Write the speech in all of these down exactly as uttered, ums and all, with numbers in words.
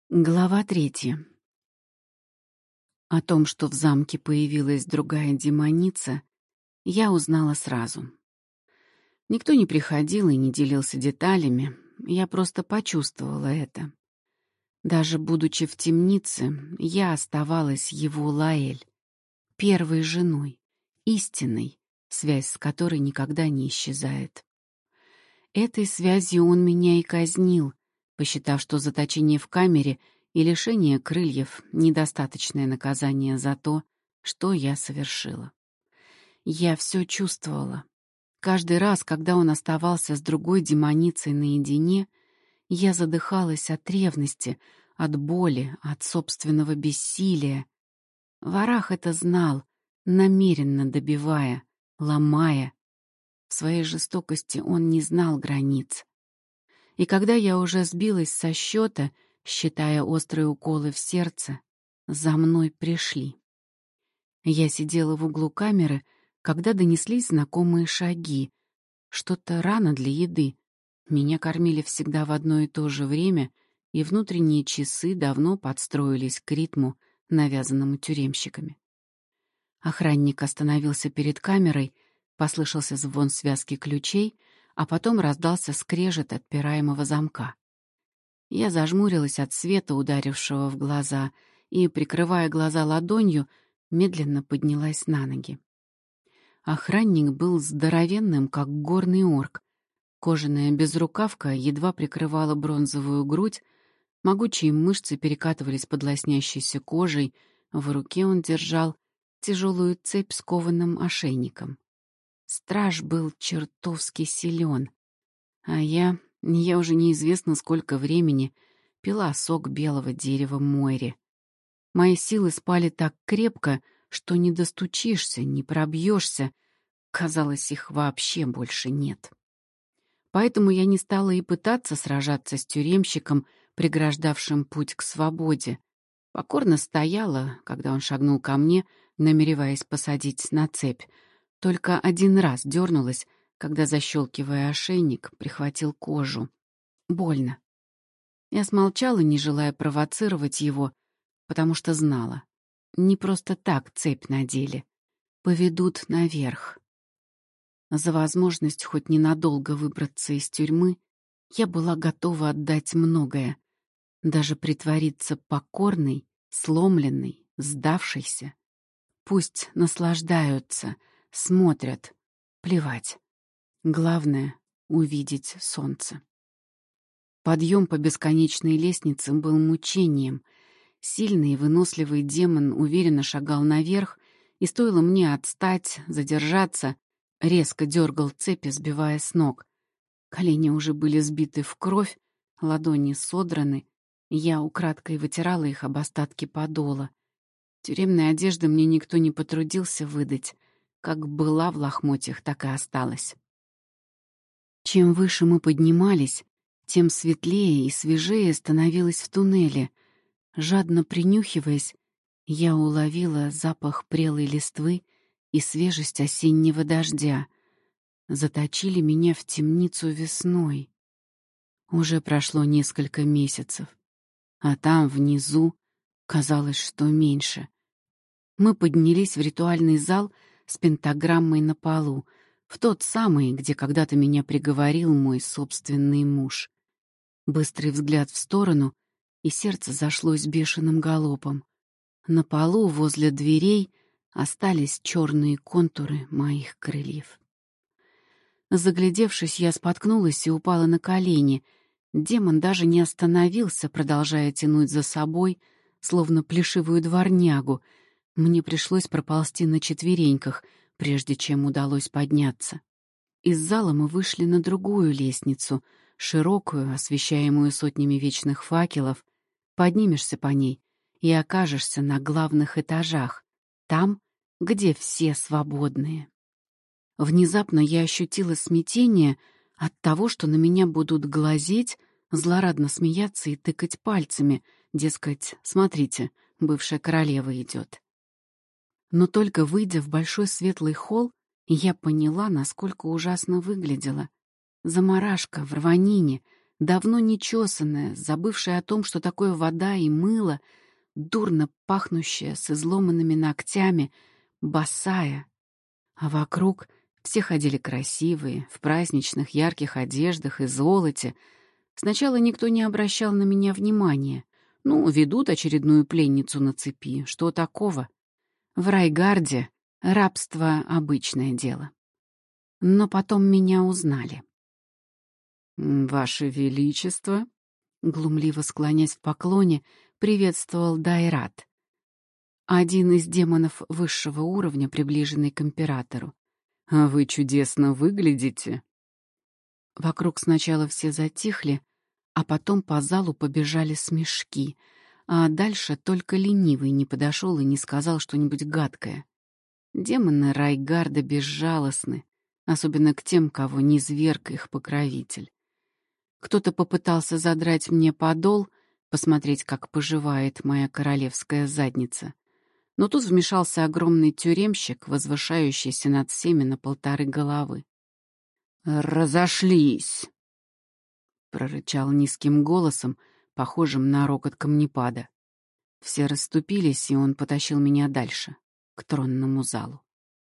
Глава третья. О том, что в замке появилась другая демоница, я узнала сразу. Никто не приходил и не делился деталями, я просто почувствовала это. Даже будучи в темнице, я оставалась его Лаэль, первой женой, истинной, связь с которой никогда не исчезает. Этой связью он меня и казнил, посчитав, что заточение в камере и лишение крыльев — недостаточное наказание за то, что я совершила. Я все чувствовала. Каждый раз, когда он оставался с другой демоницей наедине, я задыхалась от ревности, от боли, от собственного бессилия. Варах это знал, намеренно добивая, ломая. В своей жестокости он не знал границ. И когда я уже сбилась со счета, считая острые уколы в сердце, за мной пришли. Я сидела в углу камеры, когда донеслись знакомые шаги. Что-то рано для еды. Меня кормили всегда в одно и то же время, и внутренние часы давно подстроились к ритму, навязанному тюремщиками. Охранник остановился перед камерой, послышался звон связки ключей, а потом раздался скрежет отпираемого замка. Я зажмурилась от света, ударившего в глаза, и, прикрывая глаза ладонью, медленно поднялась на ноги. Охранник был здоровенным, как горный орк. Кожаная безрукавка едва прикрывала бронзовую грудь, могучие мышцы перекатывались под лоснящейся кожей, в руке он держал тяжелую цепь с кованым ошейником. Страж был чертовски силен, а я, я уже неизвестно сколько времени, пила сок белого дерева Мойри. Мои силы спали так крепко, что не достучишься, не пробьешься. Казалось, их вообще больше нет. Поэтому я не стала и пытаться сражаться с тюремщиком, преграждавшим путь к свободе. Покорно стояла, когда он шагнул ко мне, намереваясь посадить на цепь. Только один раз дернулась, когда, защелкивая ошейник, прихватил кожу. Больно. Я смолчала, не желая провоцировать его, потому что знала. Не просто так цепь надели. Поведут наверх. За возможность хоть ненадолго выбраться из тюрьмы я была готова отдать многое. Даже притвориться покорной, сломленной, сдавшейся. Пусть наслаждаются, смотрят. Плевать. Главное — увидеть солнце. Подъем по бесконечной лестнице был мучением. Сильный и выносливый демон уверенно шагал наверх, и стоило мне отстать, задержаться, резко дергал цепи, сбивая с ног. Колени уже были сбиты в кровь, ладони содраны, я украдкой вытирала их об остатки подола. Тюремной одежды мне никто не потрудился выдать. Как была в лохмотьях, так и осталась. Чем выше мы поднимались, тем светлее и свежее становилось в туннеле. Жадно принюхиваясь, я уловила запах прелой листвы и свежесть осеннего дождя. Заточили меня в темницу весной. Уже прошло несколько месяцев, а там, внизу, казалось, что меньше. Мы поднялись в ритуальный зал с пентаграммой на полу, в тот самый, где когда-то меня приговорил мой собственный муж. Быстрый взгляд в сторону, и сердце зашлось бешеным галопом. На полу возле дверей остались черные контуры моих крыльев. Заглядевшись, я споткнулась и упала на колени. Демон даже не остановился, продолжая тянуть за собой, словно плешивую дворнягу. Мне пришлось проползти на четвереньках, прежде чем удалось подняться. Из зала мы вышли на другую лестницу, широкую, освещаемую сотнями вечных факелов. Поднимешься по ней и окажешься на главных этажах, там, где все свободные. Внезапно я ощутила смятение от того, что на меня будут глазеть, злорадно смеяться и тыкать пальцами, дескать, смотрите, бывшая королева идет. Но только выйдя в большой светлый холл, я поняла, насколько ужасно выглядела. Замарашка в рванине, давно нечесанная, забывшая о том, что такое вода и мыло, дурно пахнущая, с изломанными ногтями, босая. А вокруг все ходили красивые, в праздничных ярких одеждах и золоте. Сначала никто не обращал на меня внимания. Ну, ведут очередную пленницу на цепи. Что такого? В Райгарде рабство — обычное дело. Но потом меня узнали. «Ваше Величество», — глумливо склонясь в поклоне, приветствовал Дайрат, один из демонов высшего уровня, приближенный к императору. «А вы чудесно выглядите». Вокруг сначала все затихли, а потом по залу побежали смешки, а дальше только ленивый не подошел и не сказал что-нибудь гадкое. Демоны Райгарда безжалостны, особенно к тем, кого низверг их покровитель. Кто-то попытался задрать мне подол, посмотреть, как поживает моя королевская задница. Но тут вмешался огромный тюремщик, возвышающийся над всеми на полторы головы. «Разошлись!» — прорычал низким голосом, похожим на рокот камнепада. Все расступились, и он потащил меня дальше, к тронному залу.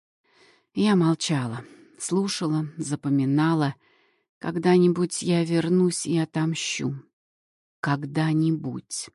Я молчала, слушала, запоминала. Когда-нибудь я вернусь и отомщу. Когда-нибудь.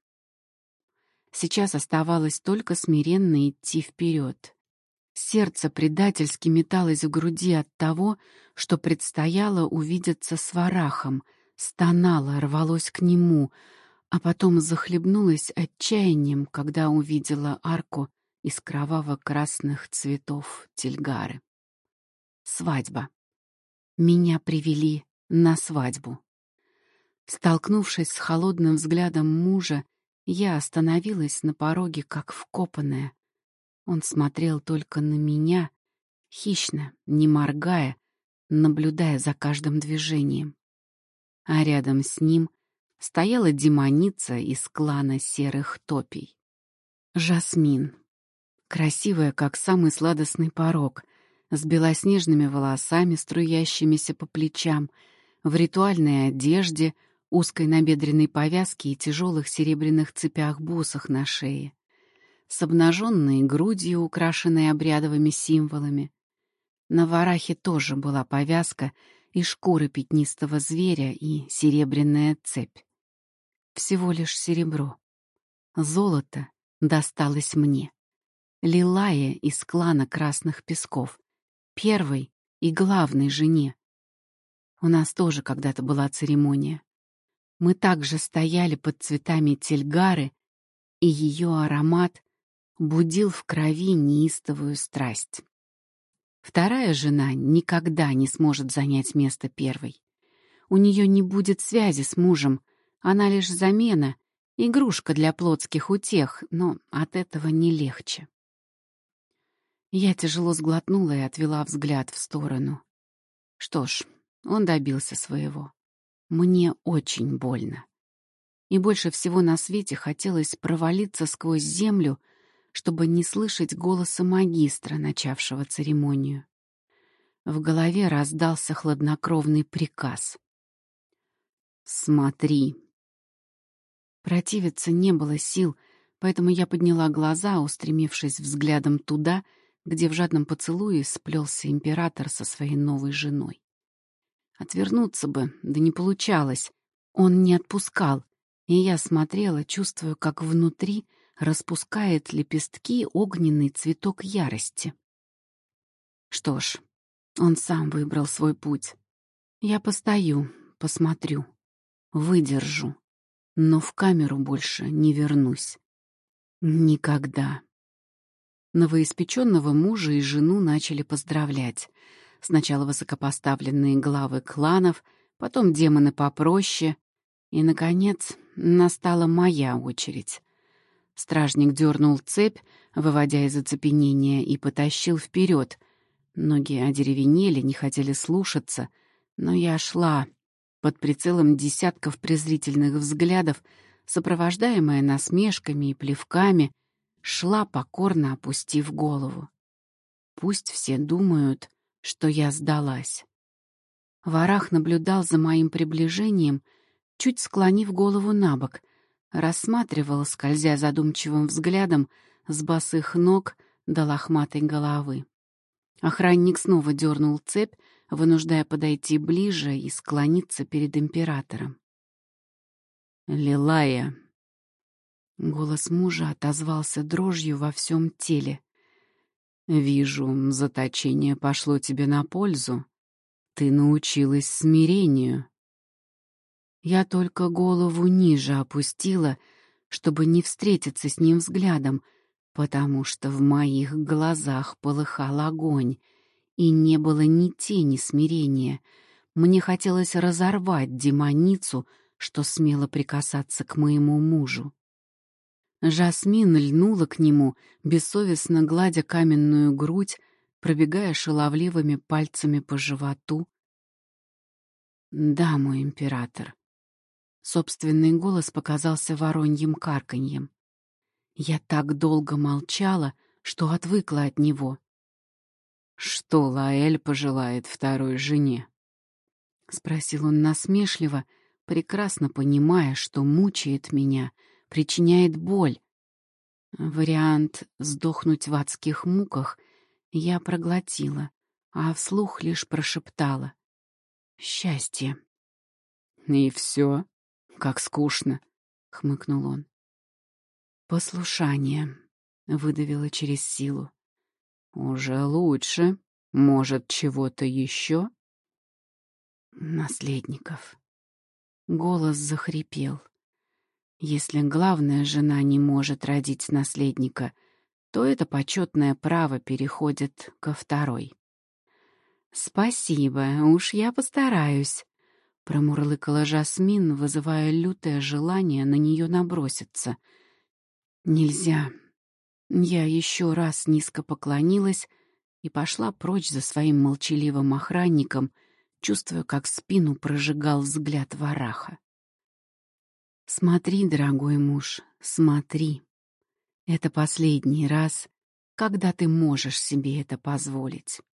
Сейчас оставалось только смиренно идти вперед. Сердце предательски металось в груди от того, что предстояло увидеться с Варахом, стонало, рвалось к нему, а потом захлебнулось отчаянием, когда увидела арку из кроваво-красных цветов тельгары. Свадьба. Меня привели на свадьбу. Столкнувшись с холодным взглядом мужа, я остановилась на пороге, как вкопанная. Он смотрел только на меня, хищно, не моргая, наблюдая за каждым движением. А рядом с ним стояла демоница из клана Серых Топий. Жасмин. Красивая, как самый сладостный порок, с белоснежными волосами, струящимися по плечам, в ритуальной одежде, узкой набедренной повязке и тяжелых серебряных цепях-бусах на шее, с обнаженной грудью, украшенной обрядовыми символами. На Варахе тоже была повязка и шкура пятнистого зверя, и серебряная цепь. Всего лишь серебро. Золото досталось мне. Лилая из клана Красных Песков, первой и главной жене. У нас тоже когда-то была церемония. Мы также стояли под цветами тельгары, и ее аромат будил в крови неистовую страсть. Вторая жена никогда не сможет занять место первой. У нее не будет связи с мужем, она лишь замена, игрушка для плотских утех, но от этого не легче. Я тяжело сглотнула и отвела взгляд в сторону. Что ж, он добился своего. Мне очень больно. И больше всего на свете хотелось провалиться сквозь землю, чтобы не слышать голоса магистра, начавшего церемонию. В голове раздался хладнокровный приказ. «Смотри». Противиться не было сил, поэтому я подняла глаза, устремившись взглядом туда, где в жадном поцелуе сплелся император со своей новой женой. Отвернуться бы, да не получалось. Он не отпускал, и я смотрела, чувствуя, как внутри распускает лепестки огненный цветок ярости. Что ж, он сам выбрал свой путь. Я постою, посмотрю, выдержу, но в камеру больше не вернусь. Никогда. Новоиспеченного мужа и жену начали поздравлять. Сначала высокопоставленные главы кланов, потом демоны попроще, и, наконец, настала моя очередь. Стражник дернул цепь, выводя из оцепенения, и потащил вперед. Ноги одеревенели, не хотели слушаться, но я шла под прицелом десятков презрительных взглядов, сопровождаемая насмешками и плевками, шла, покорно опустив голову. Пусть все думают, что я сдалась. Варах наблюдал за моим приближением, чуть склонив голову на бок, рассматривал, скользя задумчивым взглядом с босых ног до лохматой головы. Охранник снова дернул цепь, вынуждая подойти ближе и склониться перед императором. «Лилая!» Голос мужа отозвался дрожью во всем теле. «Вижу, заточение пошло тебе на пользу. Ты научилась смирению». Я только голову ниже опустила, чтобы не встретиться с ним взглядом, потому что в моих глазах полыхал огонь, и не было ни тени смирения. Мне хотелось разорвать демоницу, что смело прикасаться к моему мужу. Жасмин льнула к нему, бессовестно гладя каменную грудь, пробегая шаловливыми пальцами по животу. «Да, мой император». Собственный голос показался вороньим карканьем. Я так долго молчала, что отвыкла от него. «Что Лаэль пожелает второй жене?» — спросил он насмешливо, прекрасно понимая, что мучает меня, причиняет боль. Вариант «сдохнуть в адских муках» я проглотила, а вслух лишь прошептала: «Счастье». «И все? Как скучно!» — хмыкнул он. «Послушание», — выдавила через силу. «Уже лучше. Может, чего-то еще?» «Наследников». Голос захрипел. Если главная жена не может родить наследника, то это почетное право переходит ко второй. «Спасибо, уж я постараюсь», — промурлыкала Жасмин, вызывая лютое желание на нее наброситься. «Нельзя». Я еще раз низко поклонилась и пошла прочь за своим молчаливым охранником, чувствуя, как спину прожигал взгляд вараха. «Смотри, дорогой муж, смотри. Это последний раз, когда ты можешь себе это позволить».